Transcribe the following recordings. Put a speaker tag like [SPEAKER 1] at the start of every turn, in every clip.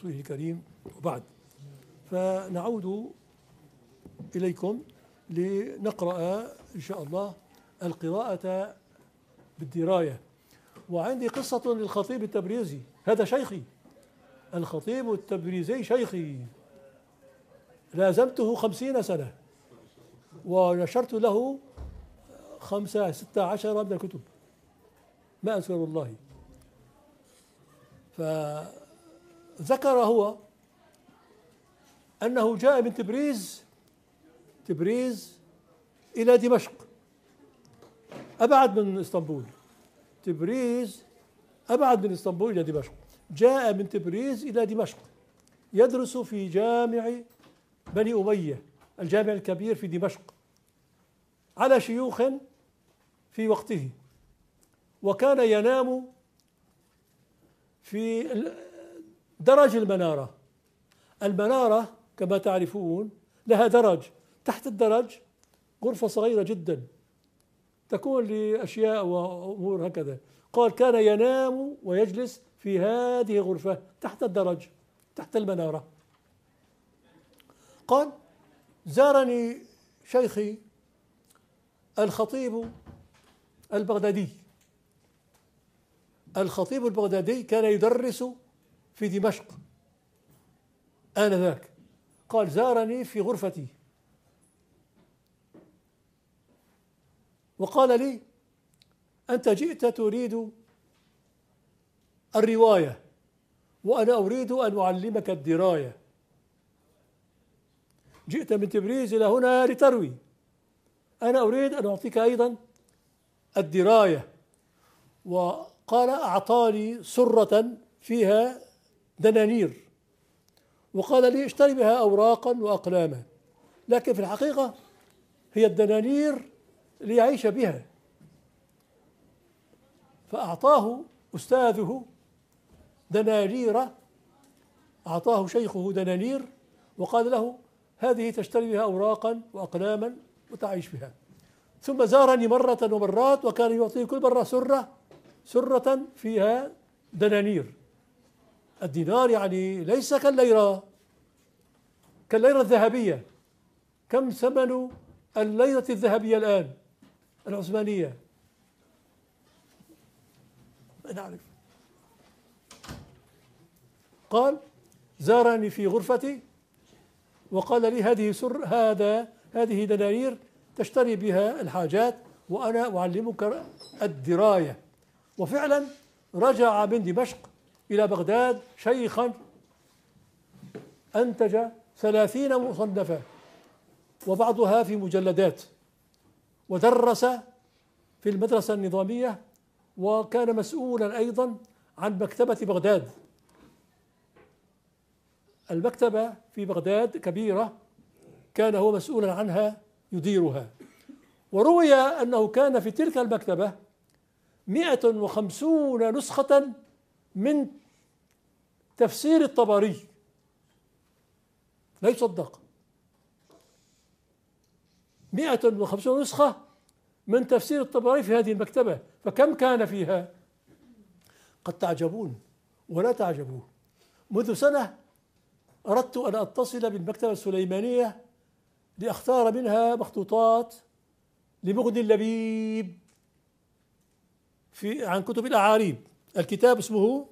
[SPEAKER 1] رسوله الكريم، وبعد. فنعود إليكم لنقرأ إن شاء الله القراءة بالدراية. وعندي قصة للخطيب التبريزي، هذا شيخي الخطيب التبريزي، شيخي، لازمته 50 سنة ونشرت له 16 من الكتب، ما أذكر الله. فذكر هو أنه جاء من تبريز إلى دمشق، أبعد من اسطنبول. تبريز أبعد من اسطنبول إلى دمشق. جاء من تبريز إلى دمشق يدرس في جامع بني أمية، الجامع الكبير في دمشق، على شيوخ في وقته. وكان ينام في درج المنارة. المنارة كما تعرفون لها درج، تحت الدرج غرفة صغيرة جدا تكون لأشياء وأمور هكذا. قال كان ينام ويجلس في هذه الغرفة تحت الدرج، تحت المنارة. قال زارني شيخي الخطيب البغدادي. الخطيب البغدادي كان يدرس في دمشق آنذاك. قال زارني في غرفتي وقال لي أنت جئت تريد الرواية وأنا أريد أن أعلمك الدراية. جئت من تبريز إلى هنا لتروي، أنا أريد أن أعطيك أيضا الدراية. وقال أعطاني سرة فيها دنانير وقال لي اشتري بها أوراقا وأقلاما، لكن في الحقيقة هي الدنانير ليعيش بها. فأعطاه أستاذه دنانير، أعطاه شيخه دنانير وقال له هذه تشتري بها أوراقا وأقلاما وتعيش بها. ثم زارني مرة ومرات وكان يعطيه كل مرة سرة فيها دنانير. الدينار يعني ليس كالليرة الذهبية. كم ثمن الليرة الذهبية الآن العثمانية؟ ما نعرف. قال زارني في غرفتي وقال لي هذه دنانير تشتري بها الحاجات وأنا أعلمك الدراية. وفعلا رجع من دمشق إلى بغداد شيخا أنتج 30 مصنفة وبعضها في مجلدات، ودرس في المدرسة النظامية، وكان مسؤولا أيضا عن مكتبة بغداد. المكتبة في بغداد كبيرة، كان هو مسؤولا عنها يديرها. وروي أنه كان في تلك المكتبة 150 نسخة من تفسير الطبري، لا يصدق. 150 نسخة من تفسير الطبري في هذه المكتبة، فكم كان فيها؟ قد تعجبون ولا تعجبون. منذ سنة أردت أن أتصل بالمكتبة السليمانية لأختار منها مخطوطات لمغني اللبيب عن كتب الأعاريب. الكتاب اسمه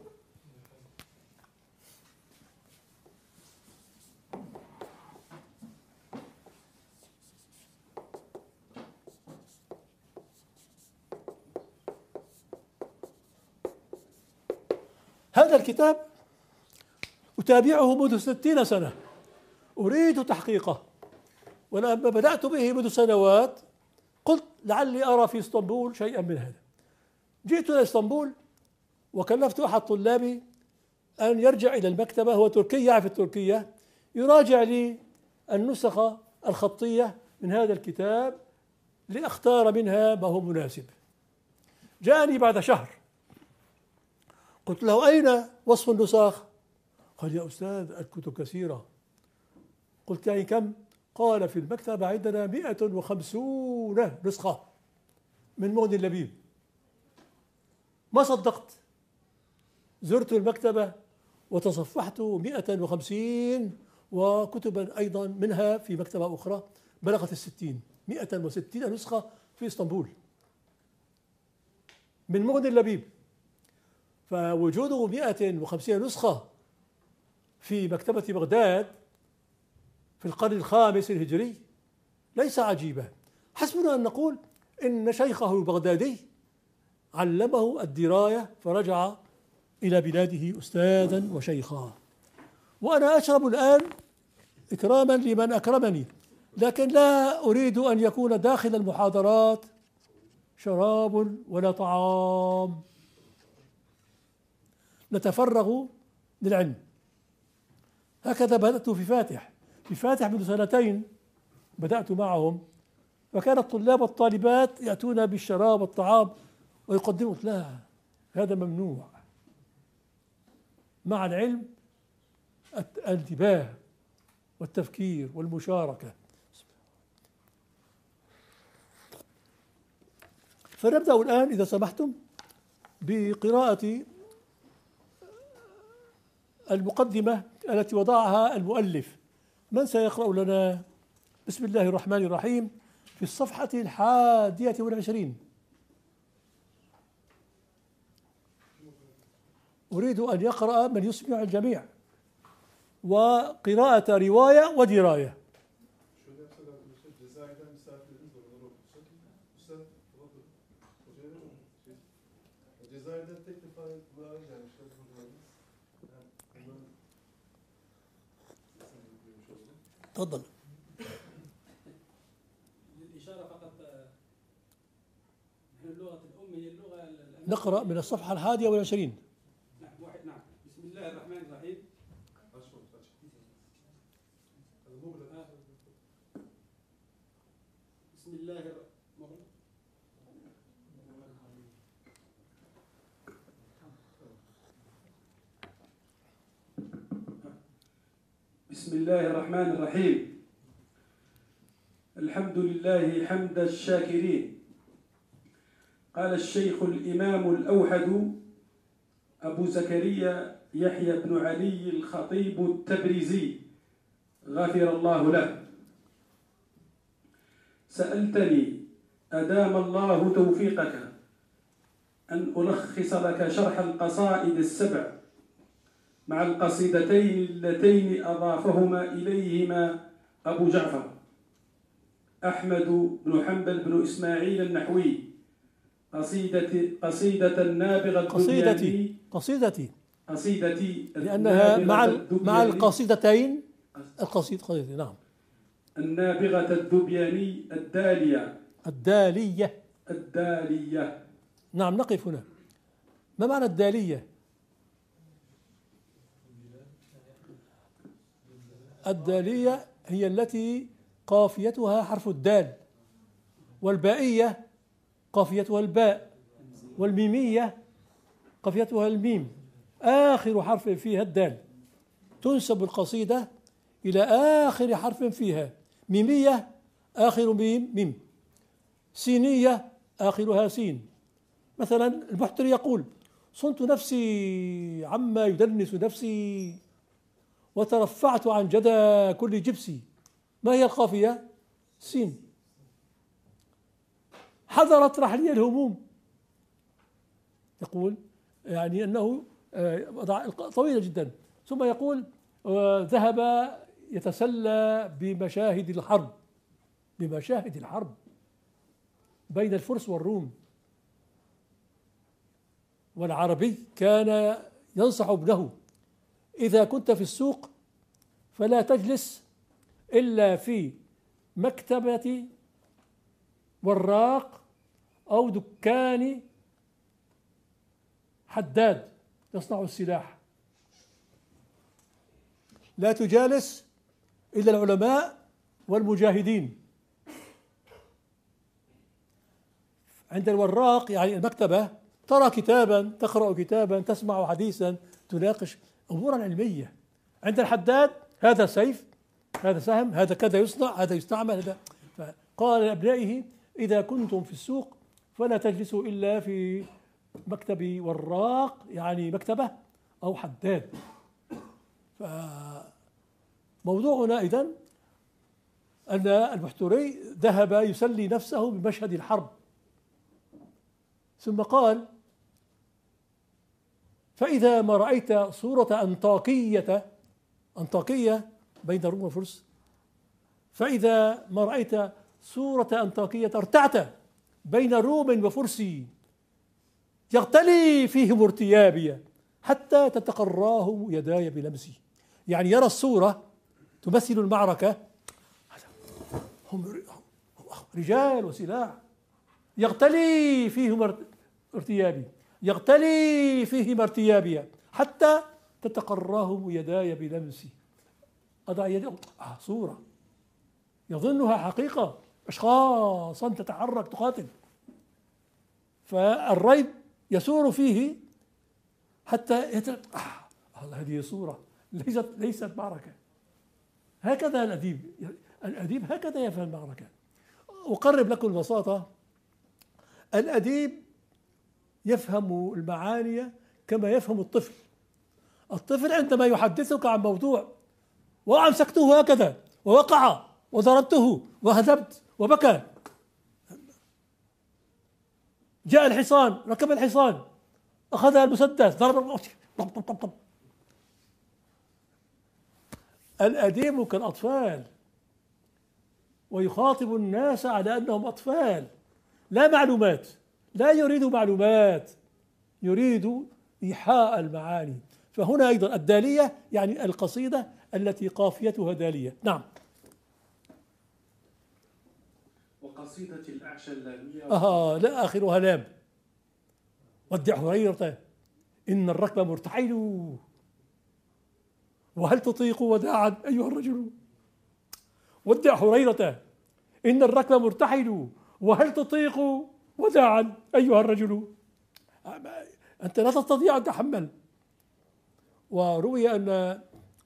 [SPEAKER 1] هذا الكتاب أتابعه منذ 60 سنة، أريد تحقيقه. ولما بدأت به منذ سنوات قلت لعلي أرى في اسطنبول شيئا من هذا. جئت إلى اسطنبول وكلفت أحد طلابي أن يرجع إلى المكتبة، هو تركي يعرف التركية، يراجع لي النسخ الخطية من هذا الكتاب لأختار منها ما هو مناسب. جاءني بعد شهر، قلت له أين وصف النسخ؟ قال يا أستاذ الكتب كثيرة. قلت يعني كم؟ قال في المكتبة عندنا 150 نسخة من مغني اللبيب. ما صدقت، زرت المكتبة وتصفحت 150 وكتبا أيضا منها في مكتبة أخرى بلغت 60 160 نسخة في إسطنبول من مغني اللبيب. فوجوده 150 نسخة في مكتبة بغداد في القرن الخامس الهجري ليس عجيبا. حسبنا أن نقول إن شيخه البغدادي علمه الدراية فرجع إلى بلاده أستاذا وشيخا. وأنا أشرب الآن إكراما لمن أكرمني، لكن لا أريد أن يكون داخل المحاضرات شراب ولا طعام، نتفرغ للعلم. هكذا بدأت في فاتح منذ سنتين بدأت معهم، فكان الطلاب والطالبات يأتون بالشراب والطعام ويقدموا، لا هذا ممنوع. مع العلم الانتباه والتفكير والمشاركة. فنبدأ الآن إذا سمحتم بقراءة المقدمة التي وضعها المؤلف. من سيقرأ لنا؟ بسم الله الرحمن الرحيم، في الصفحة 21. أريد أن يقرأ من يسمع الجميع، وقراءة رواية ودراية. تفضل.
[SPEAKER 2] للإشارة فقط، اللغة الأم هي اللغة
[SPEAKER 1] نقرأ من الصفحة 21.
[SPEAKER 2] نعم. بسم الله الرحمن الرحيم. بسم الله الرحمن الرحيم. الحمد لله حمد الشاكرين. قال الشيخ الإمام الأوحد أبو زكريا يحيى بن علي الخطيب التبريزي غفر الله له: سألتني أدام الله توفيقك أن ألخص لك شرح القصائد السبع مع القصيدتين اللتين أضافهما إليهما أبو جعفر أحمد بن حنبل بن إسماعيل النحوي، قصيدة النابغة الدبياني.
[SPEAKER 1] قصيدتي لأنها مع القصيدتين. القصيدة نعم.
[SPEAKER 2] النابغة الدبياني الدالية.
[SPEAKER 1] نعم، نقف هنا. ما معنى الدالية؟ الدالية هي التي قافيتها حرف الدال، والبائية قافيتها الباء، والميمية قافيتها الميم، آخر حرف فيها الدال. تنسب القصيدة إلى آخر حرف فيها. ميمية آخر ميم، سينية آخرها سين. مثلا البحتري يقول: صنت نفسي عما يدنس نفسي وترفعت عن جدى كل جبسي. ما هي القافية؟ سين. حضرت رحلي الهموم، يقول يعني أنه طويلة جدا. ثم يقول: ذهب يتسلى بمشاهد الحرب بين الفرس والروم. والعربي كان ينصح ابنه: إذا كنت في السوق فلا تجلس إلا في مكتبة وراق أو دكان حداد يصنع السلاح. لا تجالس إلا العلماء والمجاهدين. عند الوراق يعني المكتبة ترى كتابا، تقرأ كتابا، تسمع حديثا، تناقش أمورا علمية. عند الحداد هذا سيف، هذا سهم، هذا كذا يصنع، هذا يستعمل، هذا. فقال لأبنائه: إذا كنتم في السوق فلا تجلسوا إلا في مكتب وراق، يعني مكتبة أو حداد. فموضوعنا إذن أن البحتري ذهب يسلي نفسه بمشهد الحرب، ثم قال: فإذا ما رأيت صورة أنطاكية بين الروم والفرس، فإذا ما رأيت صورة أنطاكية ارتعت بين روم وفرس يغتلي فيهم ارتيابي حتى تتقراهم يداي بلمسي. يعني يرى الصورة تمثل المعركة، هم رجال وسلاح، يغتلي فيهم ارتيابي حتى تتقراهم يداي بلمسي. أضع يدي، صورة يظنها حقيقة، أشخاصا تتحرك تقاتل، فالريب يسور فيه حتى هذه صورة ليست معركة. هكذا الأديب هكذا يفهم المعركة. أقرب لكم البساطة، الأديب يفهم المعاني كما يفهم الطفل. الطفل عندما يحدثك عن موضوع وأمسكته هكذا ووقع وضربته وهدبت وبكى، جاء الحصان، ركب الحصان، أخذ المسدس، ضرب. الأديب كالأطفال ويخاطب الناس على أنهم أطفال، لا معلومات، لا يريد معلومات، يريد إيحاء المعاني. فهنا أيضا الدالية يعني القصيدة التي قافيتها دالية. نعم.
[SPEAKER 2] وقصيدة الأعشى اللامية
[SPEAKER 1] لا آخرها لام. ودع هريرة إن الركب مرتحل وهل تطيق وداعا أيها الرجل. ودع هريرة إن الركب مرتحل وهل تطيق وداعا أيها الرجل. أنت لا تستطيع أن تحمل. وروي أن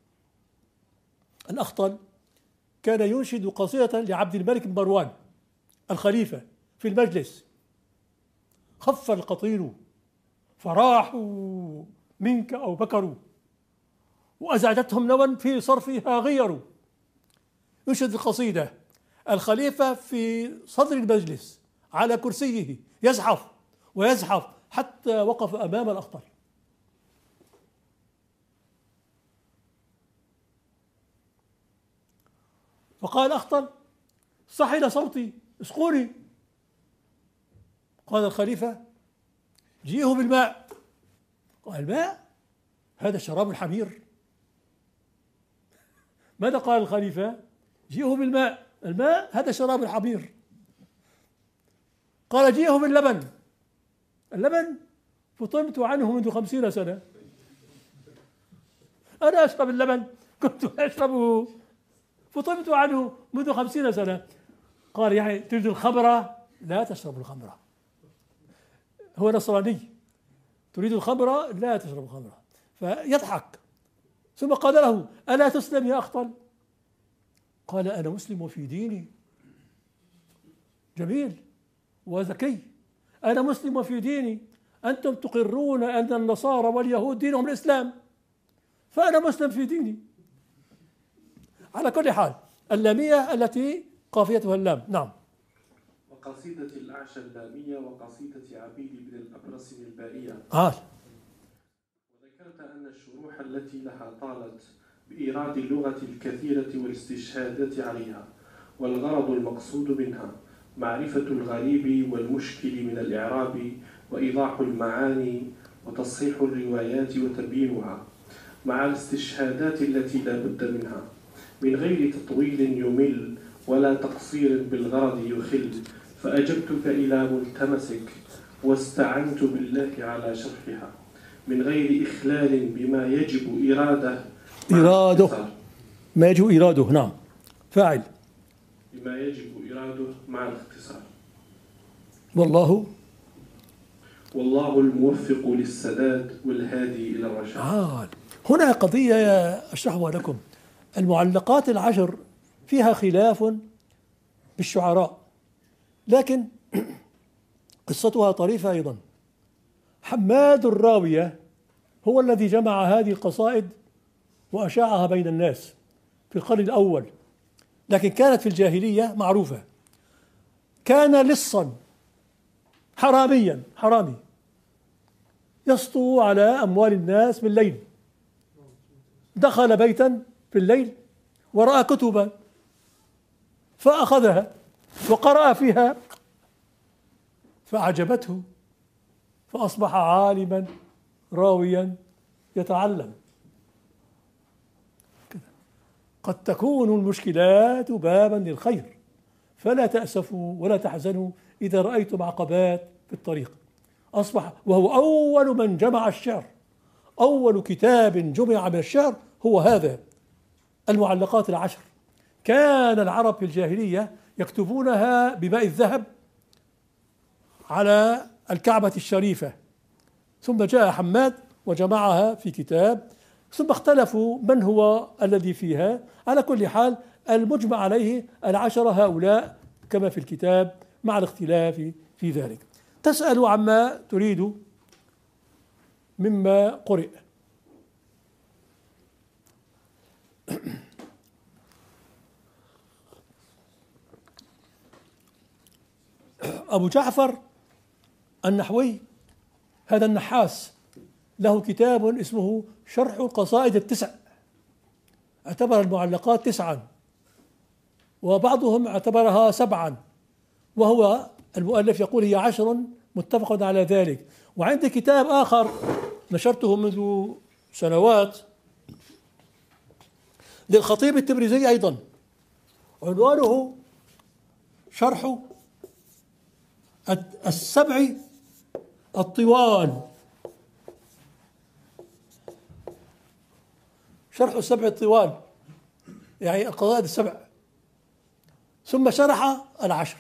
[SPEAKER 1] الأخطل كان ينشد قصيدة لعبد الملك بن مروان الخليفة في المجلس: خف القطير فراحوا منك أو بكروا وأزعجتهم نوى في صرفها غيروا. ينشد القصيدة، الخليفة في صدر المجلس على كرسيه يزحف ويزحف حتى وقف أمام الأخطل. فقال الأخطل: صحن صوتي، اسقوني. قال الخليفة: جيئه بالماء. قال: الماء؟ هذا شراب الحمير. ماذا قال الخليفة؟ جيئه بالماء. الماء هذا شراب الحمير. قال: جيئه باللبن. اللبن فطمت عنه منذ 50 سنة، أنا أشرب اللبن، كنت أشربه، فطمت عنه منذ 50 سنة. قال: يعني تريد الخمرة؟ لا تشرب الخمرة. هو نصراني. تريد الخمرة؟ لا تشرب الخمرة. فيضحك. ثم قال له: ألا تسلم يا أخطل؟ قال: أنا مسلم وفي ديني. جميل وذكي. أنا مسلم وفي ديني، أنتم تقرون أن النصارى واليهود دينهم الإسلام، فأنا مسلم في ديني. على كل حال اللامية التي قافيتها اللام. نعم.
[SPEAKER 2] وقصيدة الأعشى اللامية وقصيدة عبيد بن الأبرص البائية. وذكرت أن الشروح التي لها طالت بإيراد اللغة الكثيرة والاستشهادات عليها، والغرض المقصود منها معرفة الغريب والمشكل من الإعراب وإيضاح المعاني وتصحيح الروايات وتبيينها، مع الاستشهادات التي لا بد منها، من غير تطويل يمل ولا تقصير بالغرض يخل. فأجبتك إلى ملتمسك واستعنت بالله على شرحها، من غير إخلال بما يجب إراده
[SPEAKER 1] ما يجب إراده. نعم. فاعل.
[SPEAKER 2] بما يجب إراده مع الاختصار. والله الموفق للسداد والهادي إلى الرشاد.
[SPEAKER 1] هنا قضية أشرحها لكم. المعلقات العشر فيها خلاف بالشعراء، لكن قصتها طريفة أيضا. حماد الراوية هو الذي جمع هذه القصائد وأشاعها بين الناس في القرن الأول، لكن كانت في الجاهلية معروفة. كان لصا حراميا، حرامي، يسطو على أموال الناس بالليل. دخل بيتا في الليل ورأى كتبا فأخذها وقرأ فيها فأعجبته، فأصبح عالما راويا يتعلم. قد تكون المشكلات بابا للخير، فلا تأسفوا ولا تحزنوا إذا رأيتم عقبات في الطريق. أصبح وهو أول من جمع الشعر، أول كتاب جمع من الشعر هو هذا، المعلقات العشر. كان العرب في الجاهلية يكتبونها بماء الذهب على الكعبة الشريفة، ثم جاء حماد وجمعها في كتاب، ثم اختلفوا من هو الذي فيها. على كل حال المجمع عليه العشرة هؤلاء كما في الكتاب، مع الاختلاف في ذلك. تسأل عما تريد مما قرئ. أبو جعفر النحوي هذا النحاس له كتاب اسمه شرح القصائد التسع، اعتبر المعلقات 9 وبعضهم اعتبرها 7، وهو المؤلف يقول هي 10 متفق على ذلك. وعندي كتاب آخر نشرته منذ سنوات للخطيب التبريزي أيضا، عنوانه شرح السبع الطوال، شرح السبع الطوال يعني القصائد السبع، ثم شرح العشر.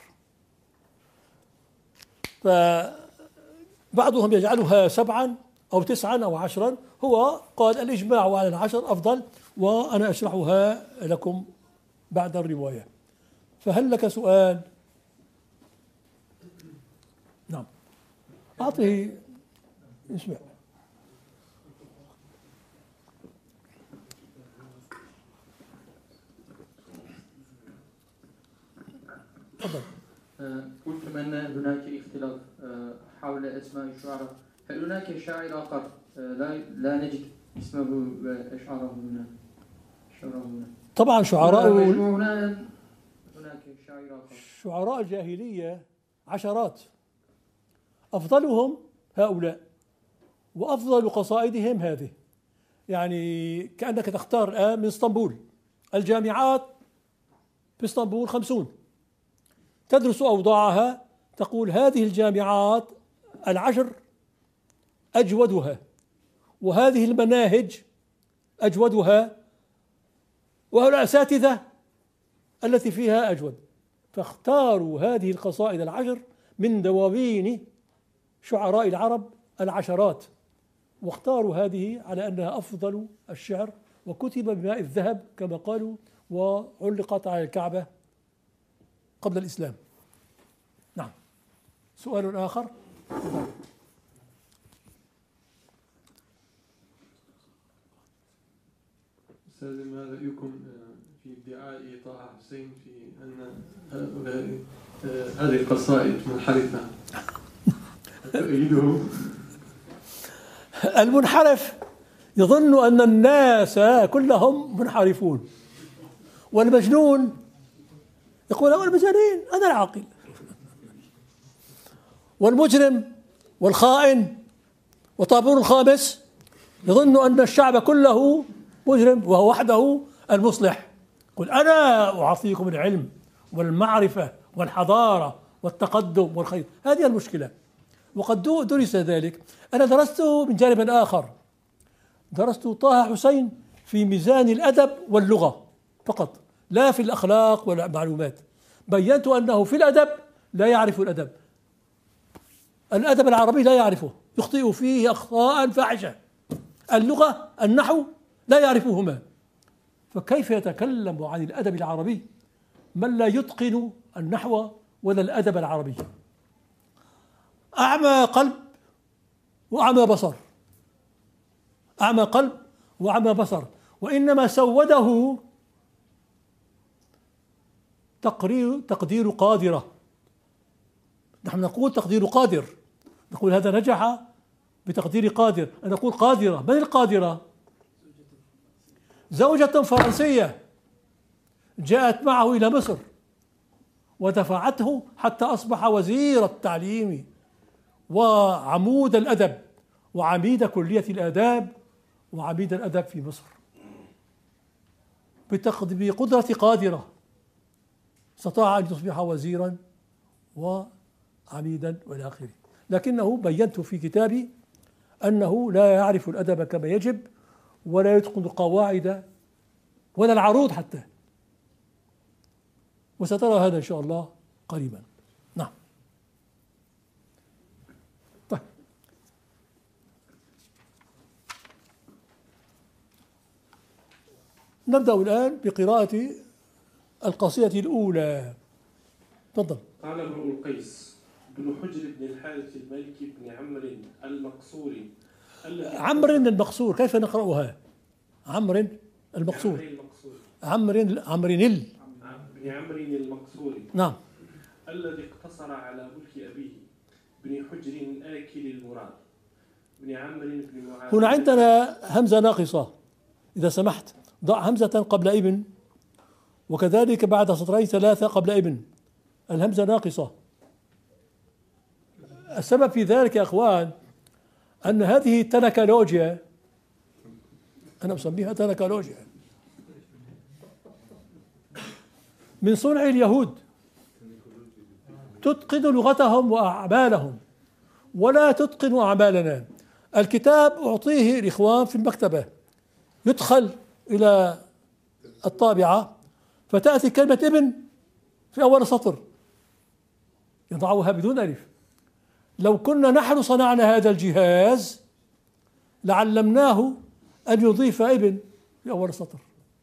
[SPEAKER 1] فبعضهم يجعلها 7 أو 9 أو 10، هو قال الإجماع على العشر أفضل، وأنا أشرحها لكم بعد الرواية. فهل لك سؤال؟ نعم، أعطه اسمع. تفضل.
[SPEAKER 3] قلتم أن هناك اختلاف حول أسماء الشعراء، هل هناك شاعر آخر لا نجد اسمه وأشعاره هنا؟
[SPEAKER 1] طبعا شعراء
[SPEAKER 3] هناك شاعر آخر.
[SPEAKER 1] شعراء الجاهلية عشرات، أفضلهم هؤلاء وأفضل قصائدهم هذه. يعني كأنك تختار الآن من اسطنبول، الجامعات في اسطنبول 50 تدرس أوضاعها، تقول هذه الجامعات العشر أجودها، وهذه المناهج أجودها، والأساتذة التي فيها أجود. فاختاروا هذه القصائد العشر من دواوين شعراء العرب العشرات، واختاروا هذه على أنها أفضل الشعر، وكتب بماء الذهب كما قالوا، وعلقت على الكعبة قبل الإسلام. نعم، سؤال آخر؟
[SPEAKER 4] أستاذ، ما رأيكم في ادعاء طه حسين في أن هؤلاء هذه القصائد منحرفة؟ تؤيده؟
[SPEAKER 1] المنحرف يظن أن الناس كلهم منحرفون، والمجنون يقول أنا المجانين، أنا العاقل. والمجرم والخائن وطابور الخامس يظن أن الشعب كله مجرم وهو وحده المصلح. قل أنا أعطيكم العلم والمعرفة والحضارة والتقدم والخير. هذه المشكلة، وقد درس ذلك. أنا درسته من جانب آخر، درست طه حسين في ميزان الأدب واللغة فقط، لا في الأخلاق والمعلومات. بينت أنه في الأدب لا يعرف الأدب العربي لا يعرفه، يخطئ فيه أخطاء فاحشة. اللغة النحو لا يعرفهما، فكيف يتكلم عن الأدب العربي من لا يتقن النحو ولا الأدب العربي؟ أعمى قلب وأعمى بصر، أعمى قلب وأعمى بصر، وإنما سوده تقدير قادرة. نحن نقول تقدير قادر، نقول هذا نجح بتقدير قادر، أن نقول قادرة. من القادرة؟ زوجة فرنسية جاءت معه إلى مصر ودفعته حتى أصبح وزير التعليم وعمود الأدب وعميد كلية الآداب وعميد الأدب في مصر، بقدرة قادرة استطاع أن يصبح وزيرا وعميدا والى آخره. لكنه بينت في كتابي أنه لا يعرف الأدب كما يجب، ولا يتقن القواعد ولا العروض حتى، وسترى هذا إن شاء الله قريبا. نعم. طيب، نبدأ الآن بقراءة القصيدة الأولى. تفضل.
[SPEAKER 2] قال امرؤ القيس بن حجر بن الحارث المالكي بن عمرو المقصوري
[SPEAKER 1] عمرو المقصور، كيف نقرأها؟ عمرو المقصور، عمرو بن
[SPEAKER 2] عمرو المقصوري.
[SPEAKER 1] نعم.
[SPEAKER 2] الذي اقتصر على ملك أبيه بن حجر آكل المراد بن عمرو بن معاذ.
[SPEAKER 1] هنا عندنا همزة ناقصة، إذا سمحت ضع همزة قبل ابن، وكذلك بعد سطرين ثلاثة قبل ابن، الهمزة ناقصة. السبب في ذلك يا أخوان أن هذه التنكالوجيا، أنا أسميها تنكالوجيا، من صنع اليهود، تتقن لغتهم وأعمالهم ولا تتقن أعمالنا. الكتاب أعطيه الإخوان في المكتبة، يدخل إلى الطابعة فتأتي كلمة ابن في أول سطر، يضعها بدون ألف. لو كنا نحن صنعنا هذا الجهاز لعلمناه أن يضيف ابن في أول سطر،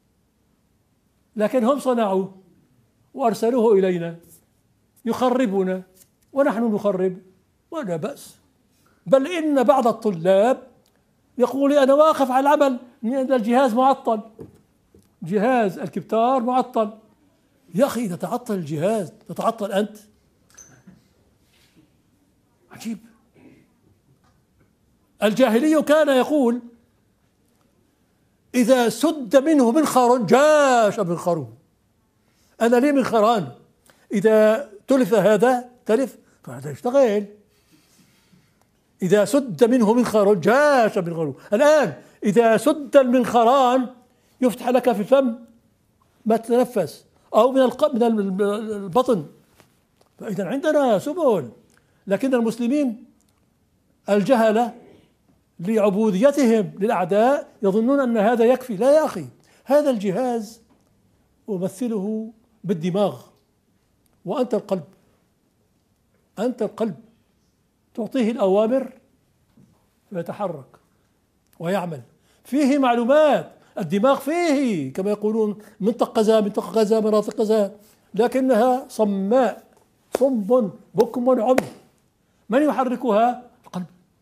[SPEAKER 1] لكن هم صنعوه وأرسلوه إلينا يخربنا ونحن نخرب، ولا بأس. بل إن بعض الطلاب يقول لي أنا واقف على العمل لأن الجهاز معطل، جهاز الكبتار معطل. يا أخي إذا تعطل الجهاز تتعطل أنت؟ عجيب. الجاهلي كان يقول إذا سد منه منخر جاش منخره. أنا لي منخران، إذا تلف هذا تلف فهذا يشتغل. إذا سد منه منخر جاش منخره. الآن إذا سد المنخران يفتح لك في الفم ما تتنفس، أو من البطن. فإذا عندنا سبل، لكن المسلمين الجهلة لعبوديتهم للأعداء يظنون أن هذا يكفي. لا يا أخي، هذا الجهاز أمثله بالدماغ، وأنت القلب، أنت القلب، تعطيه الأوامر فيتحرك ويعمل. فيه معلومات، الدماغ فيه كما يقولون منطقة كذا منطقة كذا مناطق كذا، لكنها صماء، صم بكم عمي. من يحركها؟ القلب.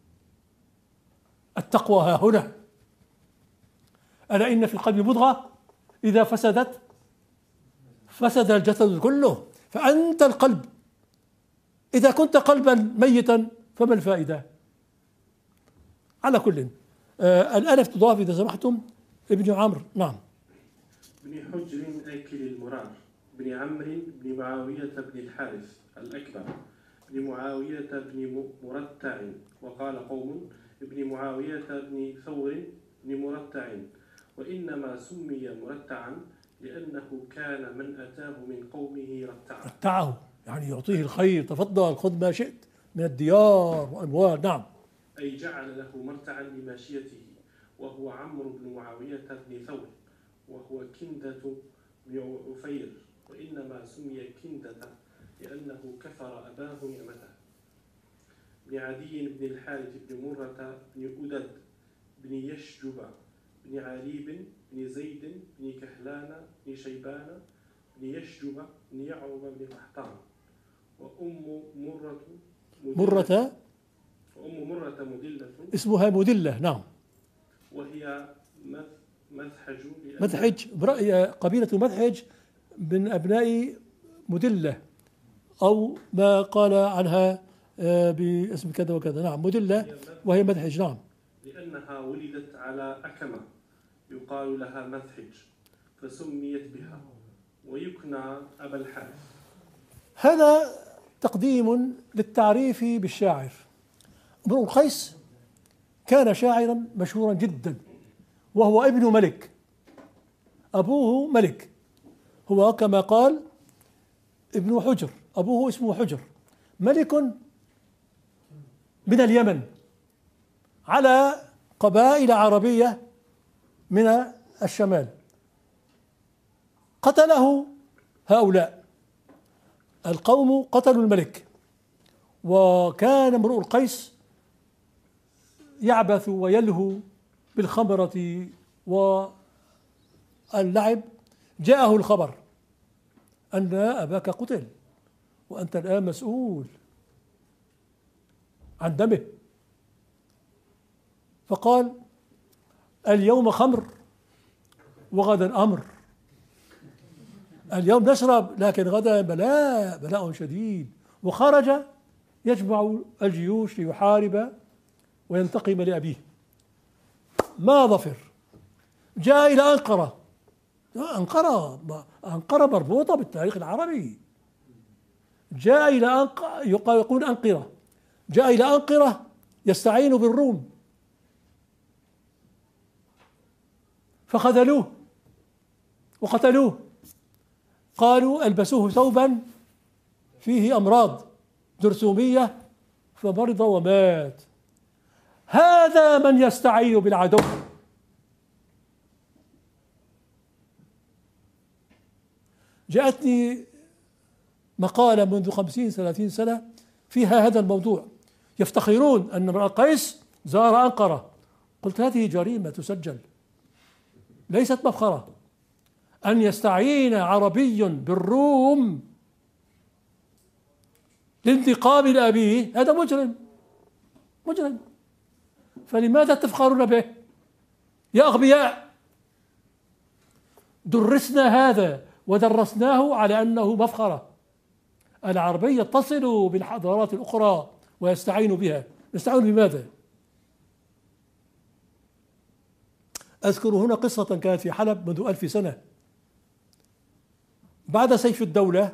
[SPEAKER 1] التقوى ها هنا. ألا إن في القلب مضغة إذا فسدت فسد الجسد كله. فأنت القلب، إذا كنت قلبا ميتا فما الفائدة؟ على كل الألف تضاف إذا سمحتم ابن عمرو. نعم.
[SPEAKER 2] بن حجر آكل المرار بن عمرو بن معاوية بن الحارث الأكبر بن معاوية بن مرتع، وقال قوم ابن معاوية بن ثور بن مرتع، وإنما سمي مرتعا لأنه كان من أتاه من قومه
[SPEAKER 1] رتعه، يعني يعطيه الخير، تفضل خذ ما شئت من الديار وأموال. نعم.
[SPEAKER 2] أي جعل له مرتعا لماشيته، وهو عمرو بن معاوية بن ثور، وهو كندة بن عفير، وإنما سمي كندة لأنه كفر أباه نعمته. بن عدي بن الحارث بن مرة بن أدد بن يشجب بن عليب بن زيد بن كهلان بن شيبان بن يشجب بن يعرب بن قحطان، وأم مرة مدلة
[SPEAKER 1] اسمها مدلة. نعم.
[SPEAKER 2] وهي
[SPEAKER 1] مدحج قبيلة مدحج من أبناء مدلة، أو ما قال عنها باسم كذا وكذا. نعم، مدلة وهي مدحج. نعم،
[SPEAKER 2] لأنها ولدت على أكمة يقال لها مدحج فسميت بها، ويكنى أبا الحارث.
[SPEAKER 1] هذا تقديم للتعريف بالشاعر. امرؤ القيس كان شاعرا مشهورا جدا، وهو ابن ملك، أبوه ملك، هو كما قال ابن حجر، أبوه اسمه حجر، ملك من اليمن على قبائل عربية من الشمال. قتله هؤلاء القوم، قتلوا الملك، وكان امرؤ القيس يعبث ويلهو بالخمرة واللعب. جاءه الخبر أن أباك قتل وأنت الآن مسؤول عن دمه، فقال اليوم خمر وغدا أمر، اليوم نشرب لكن غدا بلاء شديد. وخرج يجمع الجيوش ليحارب وينتقم لأبيه. ما ظفر، جاء إلى أنقرة. أنقرة مربوطة بالتاريخ العربي. جاء إلى يقول أنقرة، جاء إلى أنقرة يستعين بالروم فخذلوه وقتلوه. قالوا ألبسوه ثوبا فيه أمراض جرثومية فمرض ومات. هذا من يستعين بالعدو. جاءتني مقالة منذ 50-30 سنة فيها هذا الموضوع، يفتخرون أن امرؤ القيس زار أنقرة. قلت هذه جريمة تسجل، ليست مفخرة. أن يستعين عربي بالروم لانتقام لأبيه هذا مجرم. فلماذا تفخرون به يا أغبياء؟ درسنا هذا ودرسناه على أنه مفخرة. العربي يتصل بالحضارات الأخرى ويستعين بها. يستعين بماذا؟ أذكر هنا قصة كانت في حلب منذ 1000 سنة بعد سيف الدولة.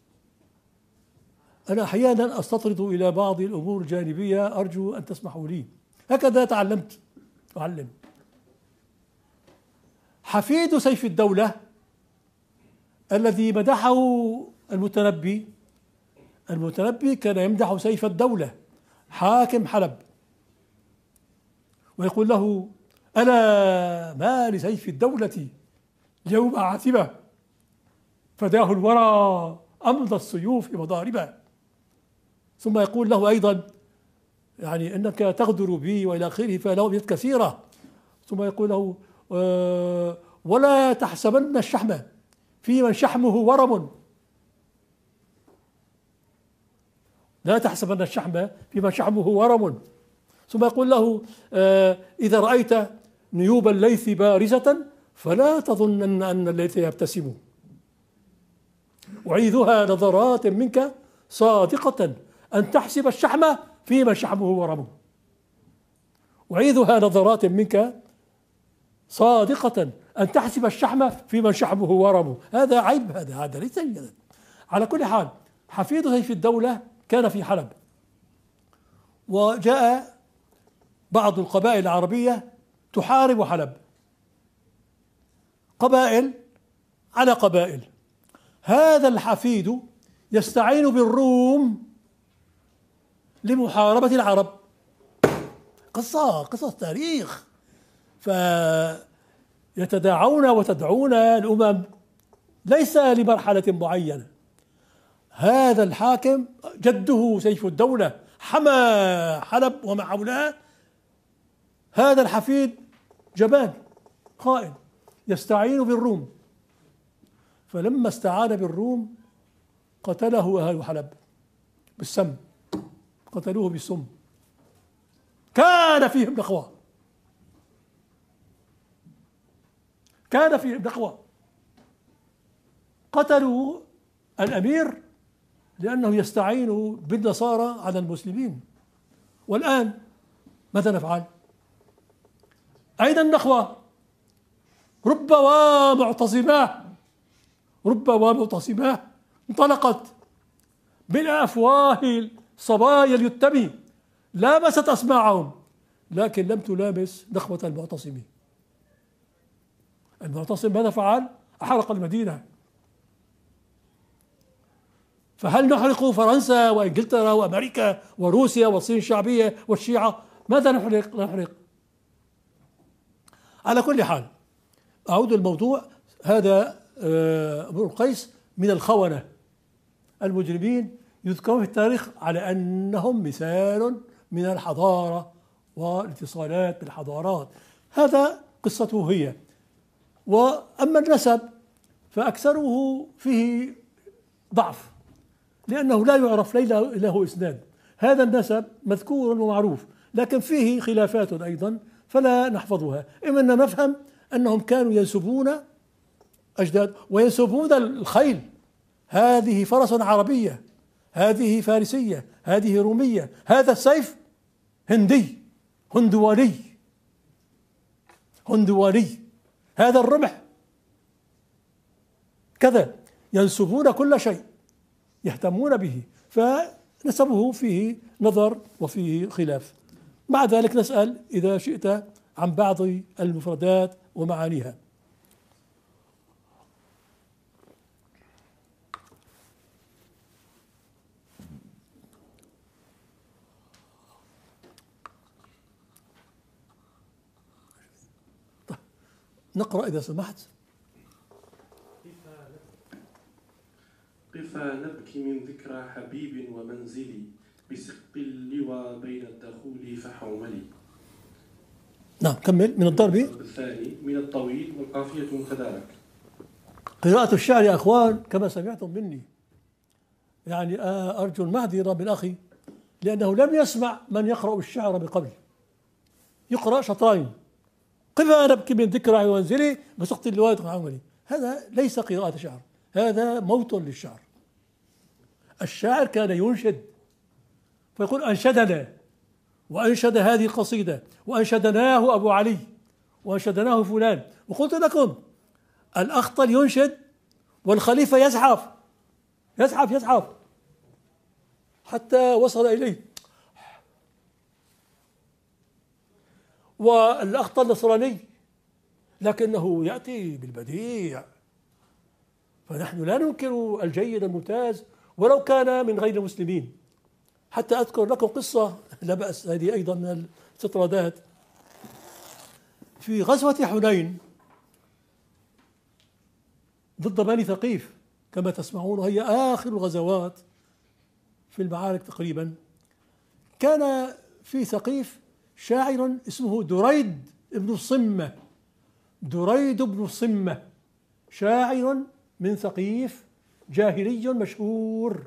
[SPEAKER 1] أنا أحيانا أستطرد إلى بعض الأمور الجانبية، أرجو أن تسمحوا لي. هكذا تعلمت أعلم. حفيد سيف الدولة الذي مدحه المتنبي كان يمدح سيف الدولة حاكم حلب ويقول له ألا ما لسيف الدولة اليوم عاتبة فداه الورى أمضى السيوف مضاربة. ثم يقول له أيضا يعني أنك تغدر بي وإلى آخره، فله أبيات كثيرة. ثم يقول له ولا تحسبن الشحم في من شحمه ورم، لا تحسبن الشحم في من شحمه ورم. ثم يقول له إذا رأيت نيوب الليث بارزة فلا تظنن أن الليث يبتسم، أعيذها نظرات منك صادقة أن تحسب الشحم في من شحمه ورم. أعيذها نظرات منك صادقة أن تحسب الشحم في من شحمه ورم. هذا عيب، هذا ليس جيدا. على كل حال، حفيد سيف الدولة كان في حلب، وجاء بعض القبائل العربية تحارب حلب، قبائل على قبائل. هذا الحفيد يستعين بالروم لمحاربة العرب. قصة تاريخ. فيتداعون وتدعون الأمم ليس لمرحلة معينة. هذا الحاكم جده سيف الدولة حمى حلب وما حولها. هذا الحفيد جبان خائن يستعين بالروم، فلما استعان بالروم قتله أهل حلب بالسم، قتلوه بالسم. كان فيهم نخوة. كان في نخوة، قتلوا الأمير لأنه يستعين بالنصارى على المسلمين. والآن ماذا نفعل؟ أين النخوة؟ رب ومعتصماه انطلقت بالأفواه صبايا اليتم، لامست أسماعهم لكن لم تلامس نخوة المعتصمين. المعتصم ماذا فعل؟ أحرق المدينة. فهل نحرق فرنسا وإنجلترا وأمريكا وروسيا والصين الشعبية والشيعة؟ ماذا نحرق؟ على كل حال أعود الموضوع. هذا امرؤ القيس من الخونة المجرمين، يذكرون في التاريخ على أنهم مثال من الحضارة والاتصالات بالحضارات. هذا قصته هي. وأما النسب فأكثره فيه ضعف، لأنه لا يعرف له إسناد. هذا النسب مذكور ومعروف لكن فيه خلافات أيضا فلا نحفظها. إما أن نفهم أنهم كانوا ينسبون أجداد وينسبون الخيل، هذه فرس عربية، هذه فارسية، هذه رومية، هذا السيف هندواني، هذا الرمح كذا، ينسبون كل شيء يهتمون به، فنسبه فيه نظر وفيه خلاف. مع ذلك نسأل إذا شئت عن بعض المفردات ومعانيها. نقرأ إذا سمحت.
[SPEAKER 2] قفا نبكي من ذكرى حبيب ومنزلي، بسق اللوى بين الدخول فحوملي.
[SPEAKER 1] نعم كمل. من الضرب
[SPEAKER 2] الثاني من الطويل والقافية كذلك.
[SPEAKER 1] قراءة الشعر يا أخوان كما سمعتم مني، يعني أرجو المعذرة من أخي لأنه لم يسمع من يقرأ الشعر من قبل. يقرأ شطرين، قفا نبكي من ذكرى ومنزلي بسقط اللوى فحوملي. هذا ليس قراءة شعر، هذا موت للشعر. الشاعر كان ينشد فيقول أنشدنا، وأنشد هذه القصيدة، وأنشدناه أبو علي، وأنشدناه فلان. وقلت لكم الأخطل ينشد والخليفة يزحف حتى وصل إليه. والأخطل نصراني لكنه يأتي بالبديع، فنحن لا ننكر الجيد الممتاز ولو كان من غير المسلمين. حتى أذكر لكم قصة لا بأس، هذه أيضا من الاستطرادات. في غزوة حنين ضد بني ثقيف كما تسمعون، وهي آخر الغزوات في المعارك تقريبا، كان في ثقيف شاعر اسمه دريد بن الصمة، شاعر من ثقيف جاهلي مشهور،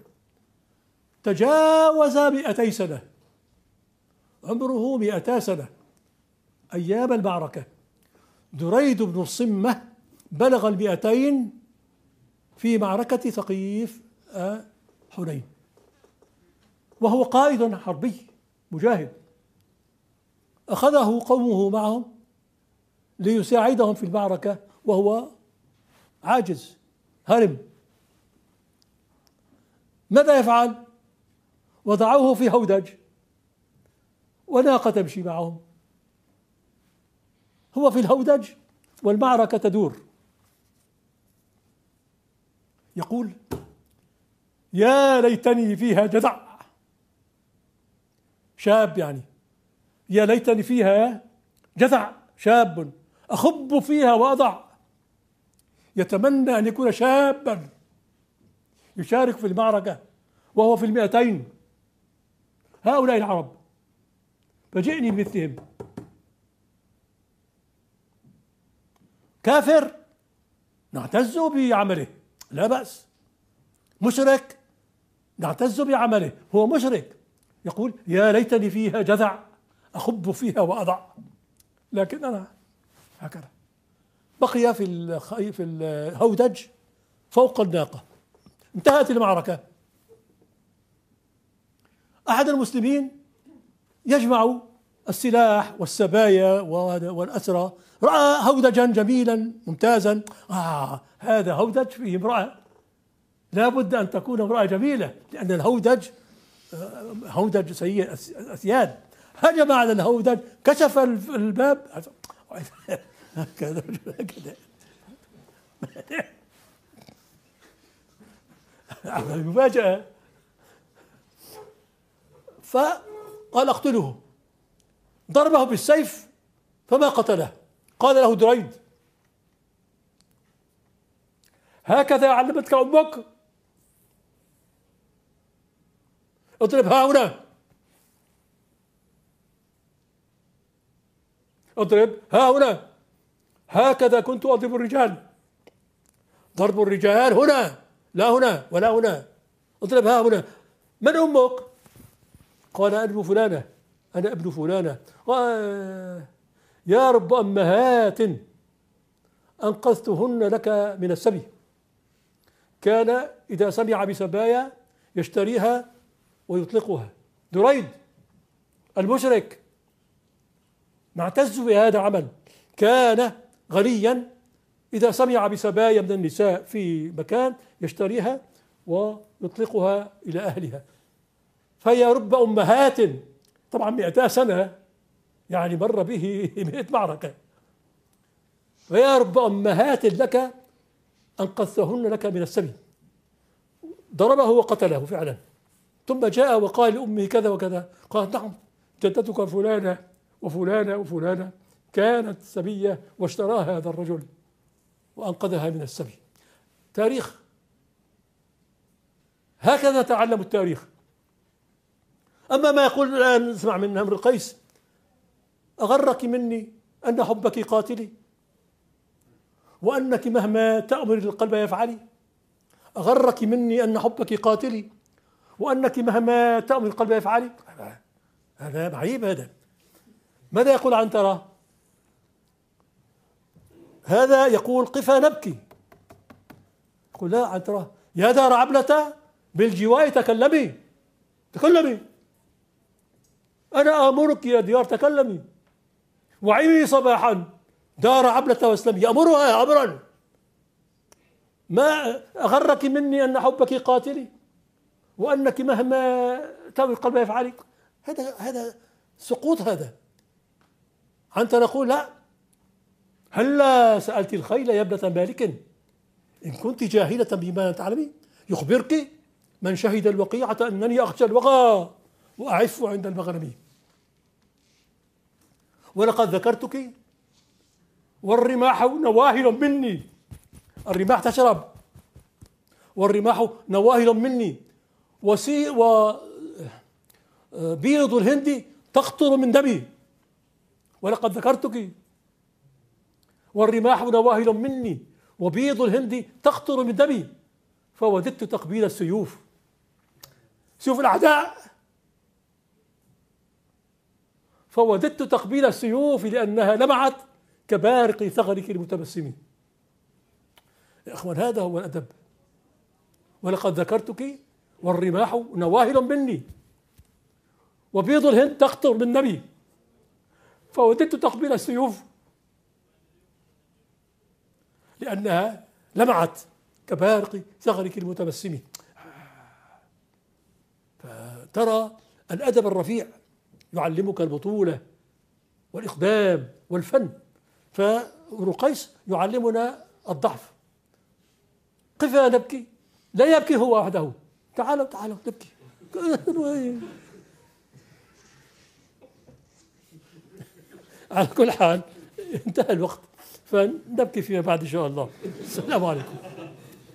[SPEAKER 1] تجاوز 200 سنة، عمره 200 سنة أيام المعركة. دريد بن الصمة بلغ 200 في معركة ثقيف حنين، وهو قائد حربي مجاهد. أخذه قومه معهم ليساعدهم في المعركة وهو عاجز هرم. ماذا يفعل؟ وضعوه في هودج وناقة تمشي معهم، هو في الهودج والمعركة تدور. يقول يا ليتني فيها جذع، شاب يعني، يا ليتني فيها جذع شاب أخب فيها وأضع. يتمنى أن يكون شابا يشارك في المعركة وهو في 200. هؤلاء العرب فجئني بمثلهم. كافر نعتز بعمله لا بأس، مشرك نعتز بعمله هو مشرك. يقول يا ليتني فيها جذع أخب فيها وأضع، لكن أنا هكذا. بقي في الهودج فوق الناقة. انتهت المعركة. أحد المسلمين يجمع السلاح والسبايا والأسرى، رأى هودجا جميلا ممتازا، هذا هودج فيه امرأة، لا بد أن تكون امرأة جميلة، لأن الهودج هودج سيء أسياد. هجم على الهودج، كشف الباب هكذا مفاجأة، فقال اقتله، ضربه بالسيف فما قتله. قال له دريد: هكذا علمتك أمك؟ اضرب ها هنا، اضرب ها هنا، هكذا كنت أضرب الرجال، ضرب الرجال هنا لا هنا ولا هنا، اضرب ها هنا. من أمك؟ قال: أنا ابن فلانة، أنا ابن فلانة. يا رب أمهات أنقذتهن لك من السبي. كان إذا سمع بسبايا يشتريها ويطلقها. دريد المشرك معتز بهذا العمل، كان غنيا، إذا سمع بسبايا من النساء في مكان يشتريها ويطلقها إلى أهلها. فيا رب أمهات، طبعا 200 سنة يعني مر به 100 معركة. فيا رب أمهات لك أنقذتهن لك من السبي. ضربه وقتله فعلا، ثم جاء وقال لأمه كذا وكذا. قالت: نعم، جدتك فلانة وفلانة وفلانة كانت سبية واشتراها هذا الرجل وأنقذها من السبي. تاريخ، هكذا تعلم التاريخ. أما ما يقول الآن، اسمع من امرؤ القيس: أغرك مني أن حبك قاتلي، وأنك مهما تأمر القلب يفعلي. أغرك مني أن حبك قاتلي، وأنك مهما تأمر القلب يفعلي. هذا معيب. هذا ماذا يقول عنترة؟ هذا يقول: قفا نبكي. يقول: لا عنترة، يا دار عبلة بالجواء تكلمي، تكلمي، أنا آمرك يا ديار تكلمي، وعيني صباحا دار عبلة واسلمي. يأمرها أمرا. ما أغرك مني أن حبك قاتلي، وأنك مهما تأوي القلب يفعلي. هذا سقوط. هذا أنت نقول: لا، هلا سألت الخيل يا ابنة مالك إن كنت جاهلة بما تعلمي؟ يخبرك من شهد الوقيعة أنني أخشى الوغى وأعف عند المغرم. ولقد ذكرتك والرماح نواهل مني. الرماح تشرب، والرماح نواهل مني، وبيض الهند تقطر من دمي. ولقد ذكرتك والرماح نواهل مني، وبيض الهند تقطر من دمي، فوددت تقبيل السيوف، سيوف الأعداء، فوددت تقبيل السيوف لأنها لمعت كبارق ثغرك المتبسم. يا أخوان، هذا هو الأدب. ولقد ذكرتك والرماح نواهل مني، وبيض الهند تقطر من دمي، فوددت تقبيل السيوف لأنها لمعت كبارق ثغرك المتبسم. فترى الأدب الرفيع يعلمك البطولة والإقدام والفن، فامرؤ قيس يعلمنا الضعف. قفا نبكي، لا يبكي هو وحده، تعالوا تعالوا نبكي. على كل حال انتهى الوقت، فنبكي فيما بعد إن شاء الله. السلام عليكم.